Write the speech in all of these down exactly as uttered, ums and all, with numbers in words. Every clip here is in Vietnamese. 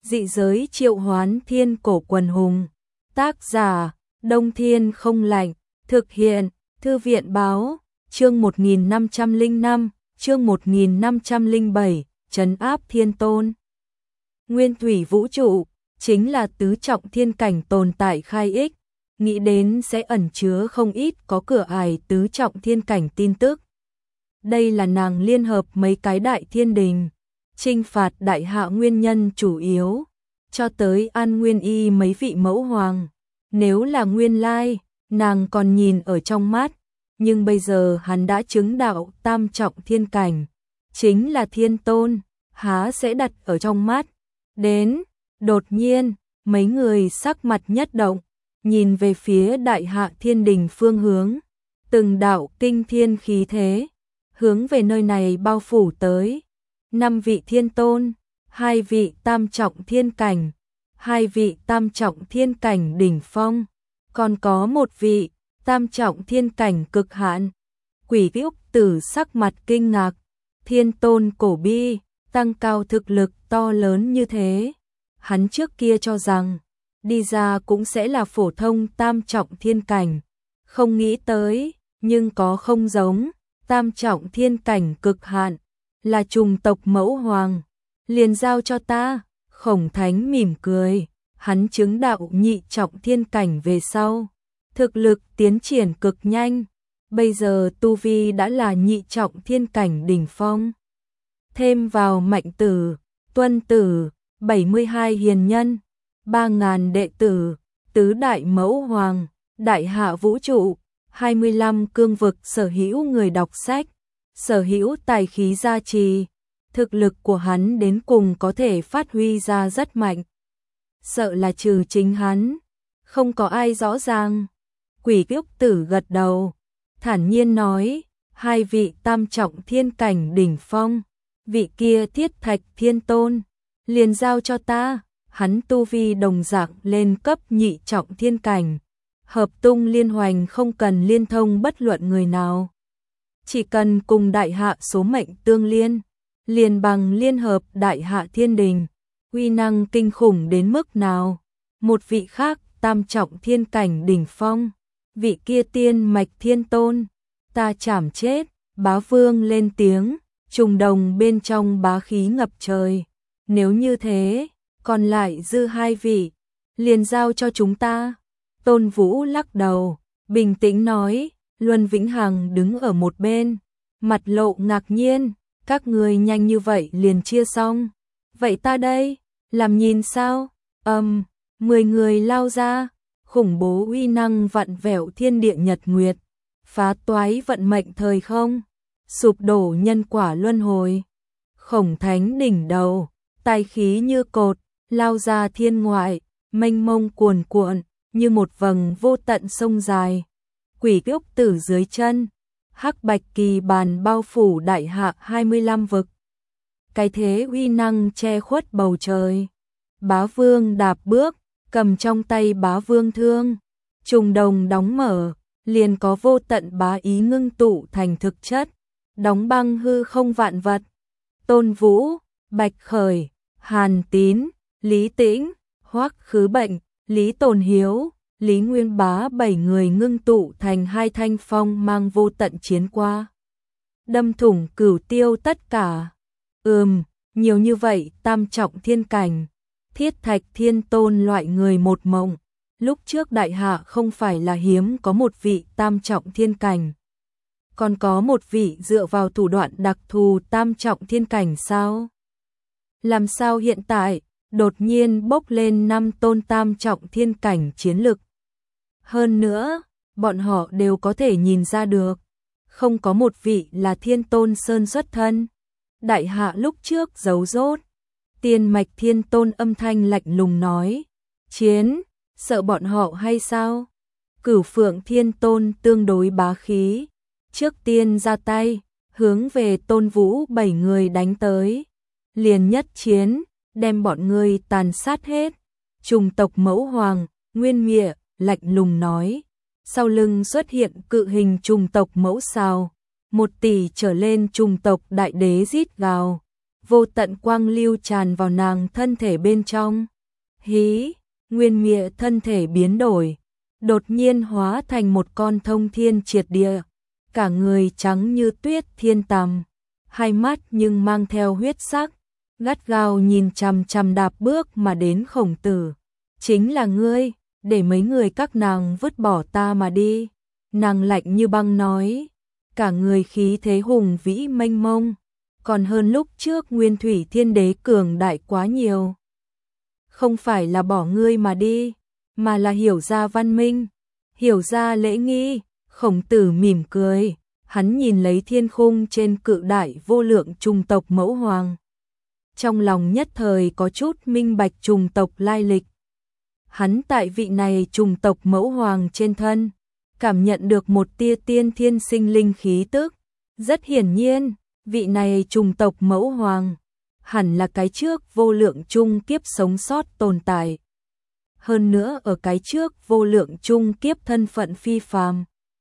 Dị giới triệu hoán thiên cổ quần hùng. Tác giả, Đông Thiên không lạnh. Thực hiện, Thư viện báo, chương một nghìn năm trăm lẻ năm, chương một nghìn năm trăm lẻ bảy, trấn áp thiên tôn. Nguyên thủy vũ trụ, chính là tứ trọng thiên cảnh tồn tại khai ích, nghĩ đến sẽ ẩn chứa không ít có cửa ải tứ trọng thiên cảnh tin tức. Đây là nàng liên hợp mấy cái đại thiên đình, chinh phạt đại hạ nguyên nhân chủ yếu, cho tới An Nguyên Y mấy vị mẫu hoàng. Nếu là nguyên lai, nàng còn nhìn ở trong mắt, nhưng bây giờ hắn đã chứng đạo tam trọng thiên cảnh, chính là thiên tôn, há sẽ đặt ở trong mắt. Đến, đột nhiên, mấy người sắc mặt nhất động, nhìn về phía đại hạ thiên đình phương hướng, từng đạo kinh thiên khí thế, hướng về nơi này bao phủ tới. Năm vị thiên tôn, hai vị tam trọng thiên cảnh, hai vị tam trọng thiên cảnh đỉnh phong, còn có một vị tam trọng thiên cảnh cực hạn. Quỷ Úc Tử sắc mặt kinh ngạc, thiên tôn cổ bi, tăng cao thực lực to lớn như thế. Hắn trước kia cho rằng, đi ra cũng sẽ là phổ thông tam trọng thiên cảnh, không nghĩ tới, nhưng có không giống, tam trọng thiên cảnh cực hạn, là trùng tộc mẫu hoàng, liền giao cho ta. Khổng Thánh mỉm cười, hắn chứng đạo nhị trọng thiên cảnh về sau, thực lực tiến triển cực nhanh, bây giờ tu vi đã là nhị trọng thiên cảnh đỉnh phong. Thêm vào Mạnh Tử, Tuân Tử, bảy mươi hai hiền nhân, ba ngàn đệ tử, tứ đại mẫu hoàng, đại hạ vũ trụ, hai mươi lăm cương vực sở hữu người đọc sách, sở hữu tài khí gia trì, thực lực của hắn đến cùng có thể phát huy ra rất mạnh. Sợ là trừ chính hắn, không có ai rõ ràng. Quỷ Úc Tử gật đầu, thản nhiên nói, hai vị tam trọng thiên cảnh đỉnh phong, vị kia Thiết Thạch Thiên Tôn, liền giao cho ta. Hắn tu vi đồng dạng lên cấp nhị trọng thiên cảnh, hợp tung liên hoành không cần liên thông bất luận người nào, chỉ cần cùng đại hạ số mệnh tương liên, liền bằng liên hợp đại hạ thiên đình, uy năng kinh khủng đến mức nào. Một vị khác tam trọng thiên cảnh đỉnh phong, vị kia Tiên Mạch Thiên Tôn, ta chảm chết. Bá Vương lên tiếng, trùng đồng bên trong bá khí ngập trời. Nếu như thế, còn lại dư hai vị, liền giao cho chúng ta. Tôn Vũ lắc đầu, bình tĩnh nói. Luân Vĩnh Hằng đứng ở một bên, mặt lộ ngạc nhiên, các người nhanh như vậy liền chia xong. Vậy ta đây, làm nhìn sao? Âm, um, mười người lao ra, khủng bố uy năng vặn vẹo thiên địa nhật nguyệt, phá toái vận mệnh thời không, sụp đổ nhân quả luân hồi. Khổng Thánh đỉnh đầu, tài khí như cột, lao ra thiên ngoại, mênh mông cuồn cuộn, như một vầng vô tận sông dài. Quỷ Úc Tử dưới chân, hắc bạch kỳ bàn bao phủ đại hạ hai mươi lăm vực. Cái thế uy năng che khuất bầu trời. Bá Vương đạp bước, cầm trong tay Bá Vương thương, trùng đồng đóng mở, liền có vô tận bá ý ngưng tụ thành thực chất, đóng băng hư không vạn vật. Tôn Vũ, Bạch Khởi, Hàn Tín, Lý Tĩnh, Hoắc Khứ Bệnh, Lý Tồn Hiếu, Lý Nguyên Bá bảy người ngưng tụ thành hai thanh phong mang vô tận chiến qua, đâm thủng cửu tiêu tất cả. Ừm, nhiều như vậy tam trọng thiên cảnh, Thiết Thạch Thiên Tôn loại người một mộng. Lúc trước đại hạ không phải là hiếm có một vị tam trọng thiên cảnh, còn có một vị dựa vào thủ đoạn đặc thù tam trọng thiên cảnh sao? Làm sao hiện tại đột nhiên bốc lên năm tôn tam trọng thiên cảnh chiến lực? Hơn nữa, bọn họ đều có thể nhìn ra được, không có một vị là Thiên Tôn Sơn xuất thân. Đại hạ lúc trước giấu rốt. Tiên Mạch Thiên Tôn âm thanh lạnh lùng nói, chiến, sợ bọn họ hay sao? Cửu Phượng Thiên Tôn tương đối bá khí, trước tiên ra tay, hướng về Tôn Vũ bảy người đánh tới. Liền nhất chiến, đem bọn người tàn sát hết. Trùng tộc mẫu hoàng, Nguyên Mịa, lạnh lùng nói, sau lưng xuất hiện cự hình trùng tộc mẫu sao, một tỷ trở lên trùng tộc đại đế rít gào, vô tận quang lưu tràn vào nàng thân thể bên trong. Hí, Nguyên Mịa thân thể biến đổi, đột nhiên hóa thành một con thông thiên triệt địa, cả người trắng như tuyết thiên tầm, hai mắt nhưng mang theo huyết sắc, gắt gao nhìn chằm chằm đạp bước mà đến Khổng Tử. Chính là ngươi, để mấy người các nàng vứt bỏ ta mà đi. Nàng lạnh như băng nói, cả người khí thế hùng vĩ mênh mông, còn hơn lúc trước Nguyên Thủy Thiên Đế cường đại quá nhiều. Không phải là bỏ ngươi mà đi, mà là hiểu ra văn minh, hiểu ra lễ nghi. Khổng Tử mỉm cười, hắn nhìn lấy thiên khung trên cự đại vô lượng trùng tộc mẫu hoàng. Trong lòng nhất thời có chút minh bạch trùng tộc lai lịch. Hắn tại vị này trùng tộc mẫu hoàng trên thân, cảm nhận được một tia tiên thiên sinh linh khí tức. Rất hiển nhiên, vị này trùng tộc mẫu hoàng, hẳn là cái trước vô lượng chung kiếp sống sót tồn tại. Hơn nữa ở cái trước vô lượng chung kiếp thân phận phi phàm,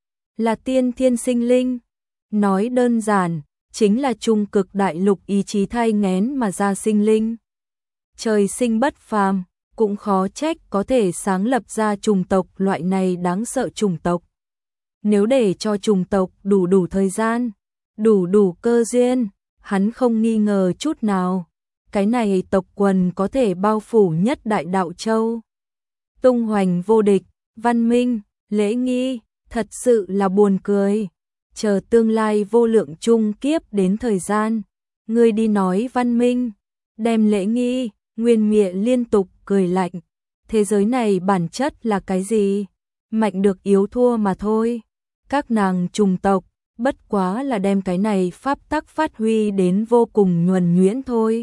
là tiên thiên sinh linh. Nói đơn giản, chính là trung cực đại lục ý chí thai nghén mà ra sinh linh. Trời sinh bất phàm, cũng khó trách có thể sáng lập ra trùng tộc loại này đáng sợ trùng tộc. Nếu để cho trùng tộc đủ đủ thời gian, đủ đủ cơ duyên, hắn không nghi ngờ chút nào, cái này tộc quần có thể bao phủ nhất đại đạo châu. Tung hoành vô địch, văn minh, lễ nghi, thật sự là buồn cười. Chờ tương lai vô lượng chung kiếp đến thời gian, ngươi đi nói văn minh, đem lễ nghi. Nguyên Mịa liên tục cười lạnh, thế giới này bản chất là cái gì? Mạnh được yếu thua mà thôi. Các nàng trùng tộc, bất quá là đem cái này pháp tắc phát huy đến vô cùng nhuần nhuyễn thôi.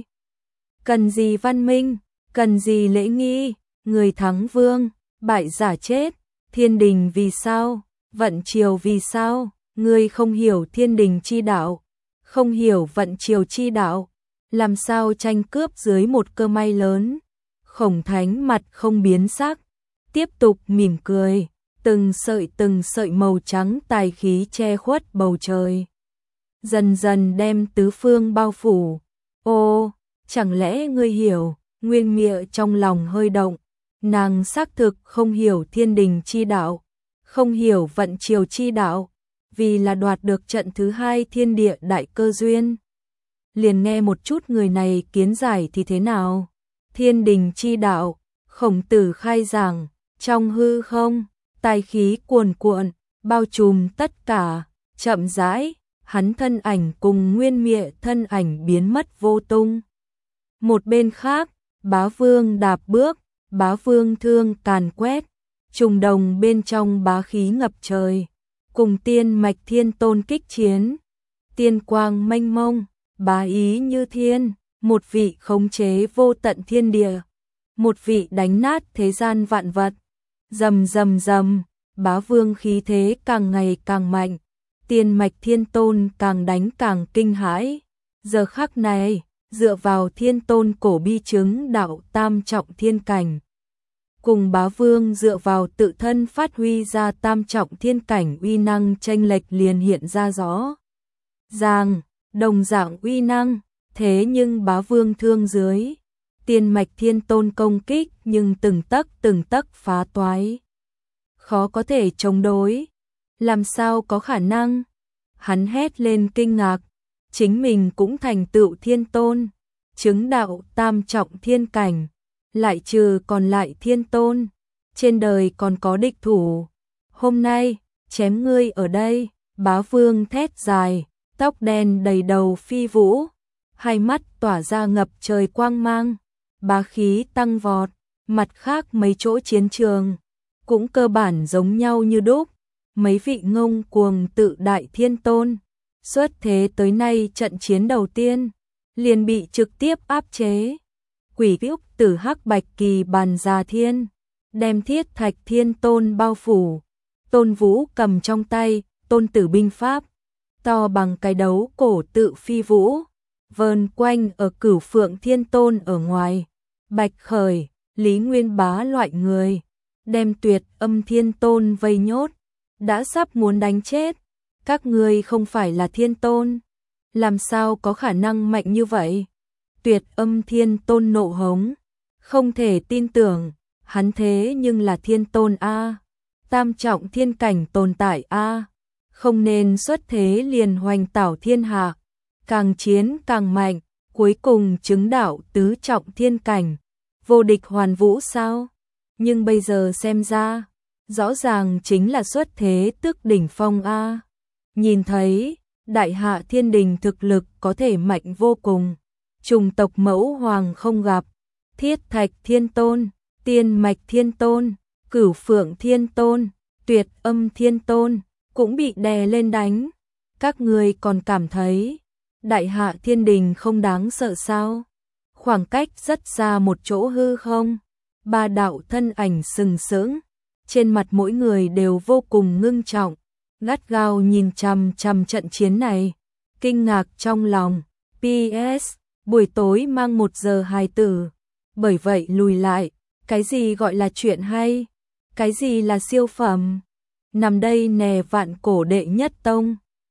Cần gì văn minh, cần gì lễ nghi, người thắng vương, bại giả chết, thiên đình vì sao, vận triều vì sao, ngươi không hiểu thiên đình chi đạo, không hiểu vận triều chi đạo, làm sao tranh cướp dưới một cơ may lớn. Khổng Thánh mặt không biến sắc, tiếp tục mỉm cười, từng sợi từng sợi màu trắng tài khí che khuất bầu trời, dần dần đem tứ phương bao phủ. Ô, chẳng lẽ ngươi hiểu? Nguyên Mịa trong lòng hơi động, nàng xác thực không hiểu thiên đình chi đạo, không hiểu vận triều chi đạo, vì là đoạt được trận thứ hai thiên địa đại cơ duyên. Liền nghe một chút người này kiến giải thì thế nào? Thiên đình chi đạo, Khổng Tử khai giảng, trong hư không, tài khí cuồn cuộn, bao trùm tất cả, chậm rãi, hắn thân ảnh cùng Nguyên Mịa thân ảnh biến mất vô tung. Một bên khác, Bá Vương đạp bước, Bá Vương thương càn quét, trùng đồng bên trong bá khí ngập trời, cùng tiên mạch thiên tôn kích chiến, tiên quang mênh mông, bá ý như thiên, một vị khống chế vô tận thiên địa, một vị đánh nát thế gian vạn vật. Rầm rầm rầm, Bá Vương khí thế càng ngày càng mạnh, tiên mạch thiên tôn càng đánh càng kinh hãi. Giờ khắc này, dựa vào thiên tôn cổ bi chứng đạo tam trọng thiên cảnh, cùng Bá Vương dựa vào tự thân phát huy ra tam trọng thiên cảnh uy năng chênh lệch liền hiện ra rõ ràng. Đồng dạng uy năng, thế nhưng Bá Vương thương dưới, tiên mạch thiên tôn công kích nhưng từng tấc từng tấc phá toái, khó có thể chống đối. Làm sao có khả năng? Hắn hét lên kinh ngạc, chính mình cũng thành tựu thiên tôn, chứng đạo tam trọng thiên cảnh, lại trừ còn lại thiên tôn, trên đời còn có địch thủ. Hôm nay, chém ngươi ở đây. Bá Vương thét dài, tóc đen đầy đầu phi vũ, hai mắt tỏa ra ngập trời quang mang, bá khí tăng vọt. Mặt khác mấy chỗ chiến trường cũng cơ bản giống nhau như đúc, mấy vị ngông cuồng tự đại thiên tôn xuất thế tới nay trận chiến đầu tiên liền bị trực tiếp áp chế. Quỷ Úc Tử Hắc Bạch Kỳ bàn già thiên, đem Thiết Thạch Thiên Tôn bao phủ. Tôn Vũ cầm trong tay Tôn Tử binh pháp, to bằng cái đấu cổ tự phi vũ, vờn quanh ở Cửu Phượng Thiên Tôn ở ngoài. Bạch Khởi, Lý Nguyên Bá loại người, đem Tuyệt Âm Thiên Tôn vây nhốt, đã sắp muốn đánh chết. Các ngươi không phải là thiên tôn, làm sao có khả năng mạnh như vậy? Tuyệt Âm Thiên Tôn nộ hống, không thể tin tưởng, hắn thế nhưng là thiên tôn a, tam trọng thiên cảnh tồn tại a, không nên xuất thế liền hoành tảo thiên hạ, càng chiến càng mạnh, cuối cùng chứng đạo tứ trọng thiên cảnh, vô địch hoàn vũ sao? Nhưng bây giờ xem ra, rõ ràng chính là xuất thế tước đỉnh phong a. Nhìn thấy, đại hạ thiên đình thực lực có thể mạnh vô cùng, trùng tộc mẫu hoàng không gặp, Thiết Thạch Thiên Tôn, Tiên Mạch Thiên Tôn, Cửu Phượng Thiên Tôn, Tuyệt Âm Thiên Tôn cũng bị đè lên đánh. Các người còn cảm thấy đại hạ thiên đình không đáng sợ sao? Khoảng cách rất xa một chỗ hư không, ba đạo thân ảnh sừng sững, trên mặt mỗi người đều vô cùng ngưng trọng, gắt gao nhìn chằm chằm trận chiến này, kinh ngạc trong lòng. pê ét buổi tối mang một giờ hài tử, bởi vậy lùi lại, cái gì gọi là chuyện hay, cái gì là siêu phẩm, nằm đây nè vạn cổ đệ nhất tông.